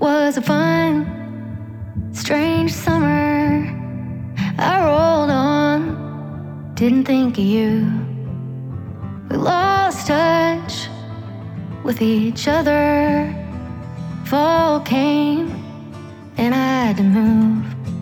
was a fun, strange summer. I rolled on, didn't think of you. We lost touch with each other. Fall came and I had to move.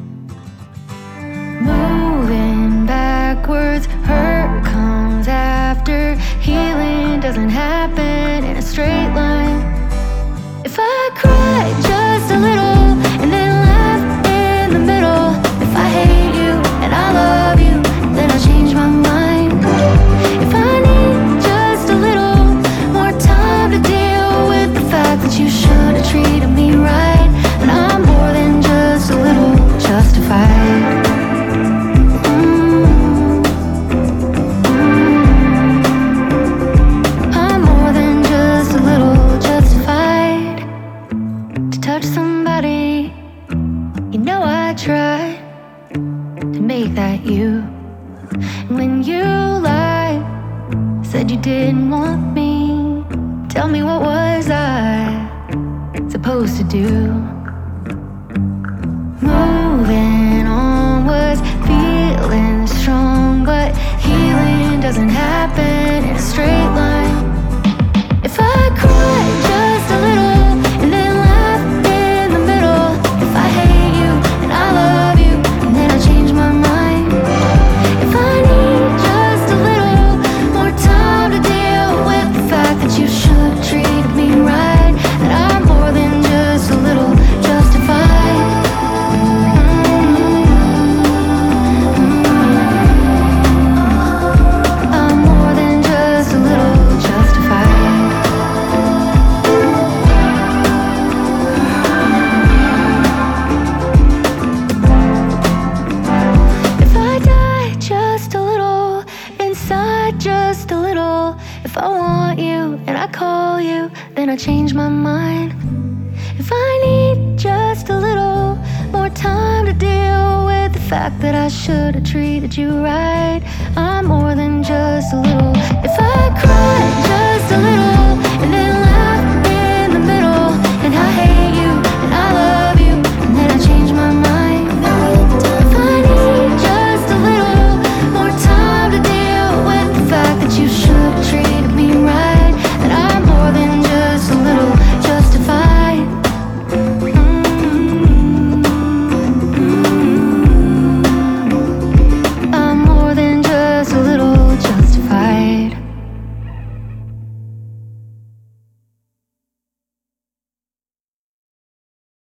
Moving backwards, hurt comes after. Healing doesn't happen in a straight line. If I cry just a little and then laugh in the middle, if I hate you and I love you, then I'll change my mind. If I need just a little more time to deal with the fact that you should have treated me right, and I'm more than just a little justified. I'm more than just a little justified to touch somebody. You know I tried to make that you. And when you lied, said you didn't want me, tell me, what was I supposed to do? Moving on was feeling strong, but healing doesn't happen in a straight line. If I cry just a little and then laugh in the middle, if I hate you and I love you, and then I change my mind. If I need just a little more time to deal with the fact that you should have treated me right, that I'm more than just a little justified. I'm more than just a little justified. If I die just a little, inside just a little, if I want you and I call you, then I change my mind. If I need just a little more time to deal with the fact that I should have treated you right, I'm more than just a little. If I cry just a little and then